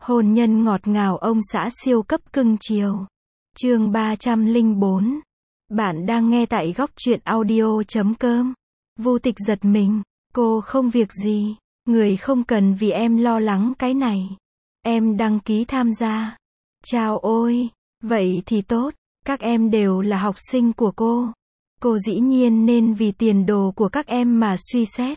Hôn nhân ngọt ngào ông xã siêu cấp cưng chiều. Chương 304. Bạn đang nghe tại góc truyện audio.com. Vu Tịch giật mình, cô không việc gì, người không cần vì em lo lắng cái này. Em đăng ký tham gia. Chào ôi, vậy thì tốt, các em đều là học sinh của cô. Cô dĩ nhiên nên vì tiền đồ của các em mà suy xét.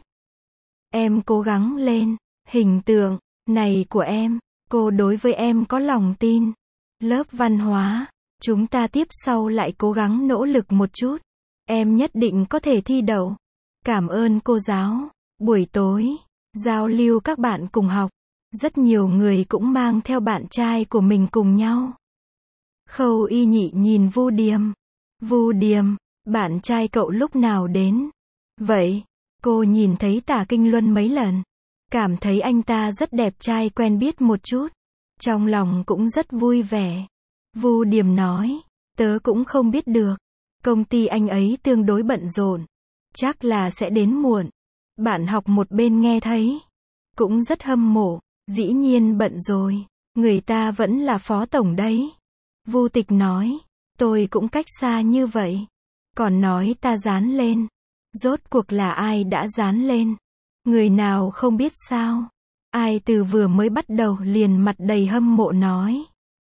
Em cố gắng lên, hình tượng này của em, cô đối với em có lòng tin. Lớp văn hóa, chúng ta tiếp sau lại cố gắng nỗ lực một chút. Em nhất định có thể thi đậu. Cảm ơn cô giáo. Buổi tối, giao lưu các bạn cùng học. Rất nhiều người cũng mang theo bạn trai của mình cùng nhau. Khâu Y Nhị nhìn Vu Điềm. Vu Điềm, bạn trai cậu lúc nào đến? Vậy, cô nhìn thấy Tả Kinh Luân mấy lần. Cảm thấy anh ta rất đẹp trai, quen biết một chút. Trong lòng cũng rất vui vẻ. Vu Điềm nói, tớ cũng không biết được. Công ty anh ấy tương đối bận rộn. Chắc là sẽ đến muộn. Bạn học một bên nghe thấy. Cũng rất hâm mộ. Dĩ nhiên bận rồi. Người ta vẫn là phó tổng đấy. Vu Tịch nói, tôi cũng cách xa như vậy. Còn nói ta dán lên. Rốt cuộc là ai đã dán lên? Người nào không biết sao? Ai từ vừa mới bắt đầu liền mặt đầy hâm mộ nói.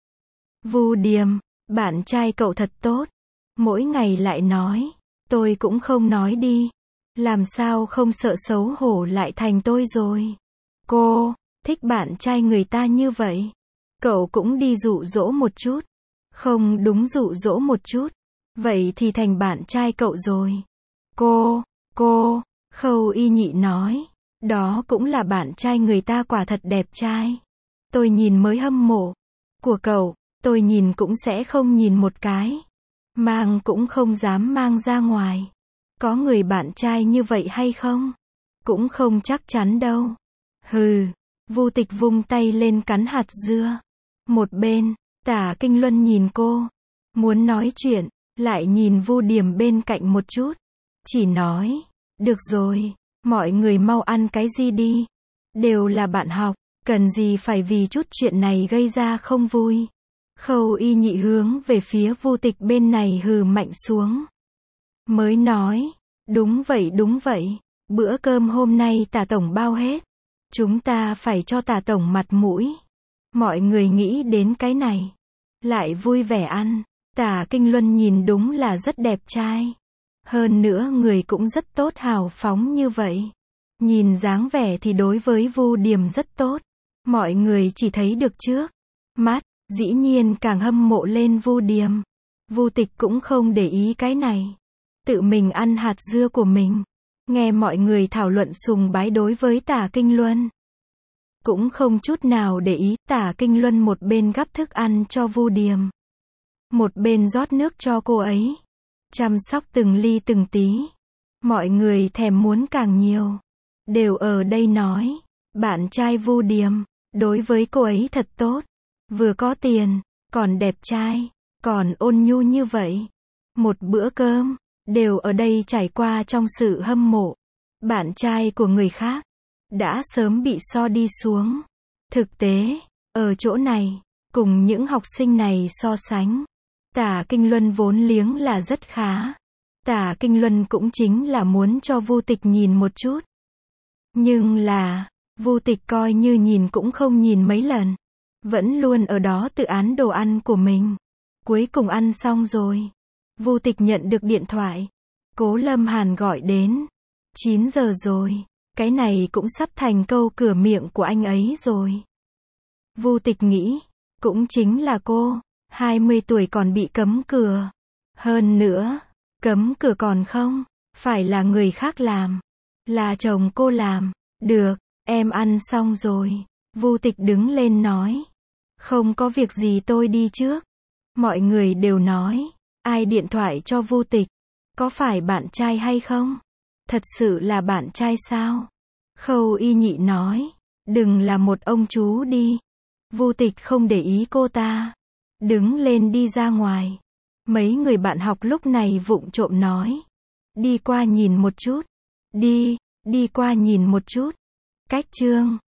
Vu Điềm, bạn trai cậu thật tốt. Mỗi ngày lại nói. Tôi cũng không nói đi. Làm sao không sợ xấu hổ lại thành tôi rồi. Cô, thích bạn trai người ta như vậy. Cậu cũng đi dụ dỗ một chút. Không đúng, dụ dỗ một chút. Vậy thì thành bạn trai cậu rồi. Cô, Khâu Y Nhị nói. Đó cũng là bạn trai người ta, quả thật đẹp trai. Tôi nhìn mới hâm mộ. Của cậu, tôi nhìn cũng sẽ không nhìn một cái. Mang cũng không dám mang ra ngoài. Có người bạn trai như vậy hay không? Cũng không chắc chắn đâu. Hừ, Vu Tịch vung tay lên cắn hạt dưa. Một bên, Tả Kinh Luân nhìn cô. Muốn nói chuyện, lại nhìn Vu Điềm bên cạnh một chút. Chỉ nói, được rồi, mọi người mau ăn cái gì đi. Đều là bạn học, cần gì phải vì chút chuyện này gây ra không vui. Khâu Y Nhị hướng về phía Vu Tịch bên này hừ mạnh xuống. Mới nói, đúng vậy, bữa cơm hôm nay Tả tổng bao hết. Chúng ta phải cho Tả tổng mặt mũi. Mọi người nghĩ đến cái này, lại vui vẻ ăn. Tả Kinh Luân nhìn đúng là rất đẹp trai. Hơn nữa người cũng rất tốt, hào phóng như vậy. Nhìn dáng vẻ thì đối với Vu Điềm rất tốt. Mọi người chỉ thấy được trước mắt, dĩ nhiên càng hâm mộ lên Vu Điềm. Vu Tịch cũng không để ý cái này. Tự mình ăn hạt dưa của mình. Nghe mọi người thảo luận sùng bái đối với Tả Kinh Luân. Cũng không chút nào để ý. Tả Kinh Luân một bên gắp thức ăn cho Vu Điềm. Một bên rót nước cho cô ấy. Chăm sóc từng ly từng tí. Mọi người thèm muốn càng nhiều. Đều ở đây nói. Bạn trai Vu Điềm, đối với cô ấy thật tốt. Vừa có tiền, còn đẹp trai, còn ôn nhu như vậy. Một bữa cơm, đều ở đây trải qua trong sự hâm mộ. Bạn trai của người khác, đã sớm bị so đi xuống. Thực tế, ở chỗ này, cùng những học sinh này so sánh. Tả Kinh Luân vốn liếng là rất khá. Tả Kinh Luân cũng chính là muốn cho Vu Tịch nhìn một chút. Nhưng là, Vu Tịch coi như nhìn cũng không nhìn mấy lần. Vẫn luôn ở đó tự án đồ ăn của mình. Cuối cùng ăn xong rồi. Vu Tịch nhận được điện thoại. Cố Lâm Hàn gọi đến. 9 giờ rồi. Cái này cũng sắp thành câu cửa miệng của anh ấy rồi. Vu Tịch nghĩ, cũng chính là cô. 20 tuổi còn bị cấm cửa. Hơn nữa, cấm cửa còn không phải là người khác làm. Là chồng cô làm. Được, em ăn xong rồi. Vu Tịch đứng lên nói. Không có việc gì, tôi đi trước. Mọi người đều nói. Ai điện thoại cho Vu Tịch? Có phải bạn trai hay không? Thật sự là bạn trai sao? Khâu Y Nhị nói. Đừng là một ông chú đi. Vu Tịch không để ý cô ta. Đứng lên đi ra ngoài. Mấy người bạn học lúc này vụng trộm nói. Đi qua nhìn một chút. Đi qua nhìn một chút. Cách chương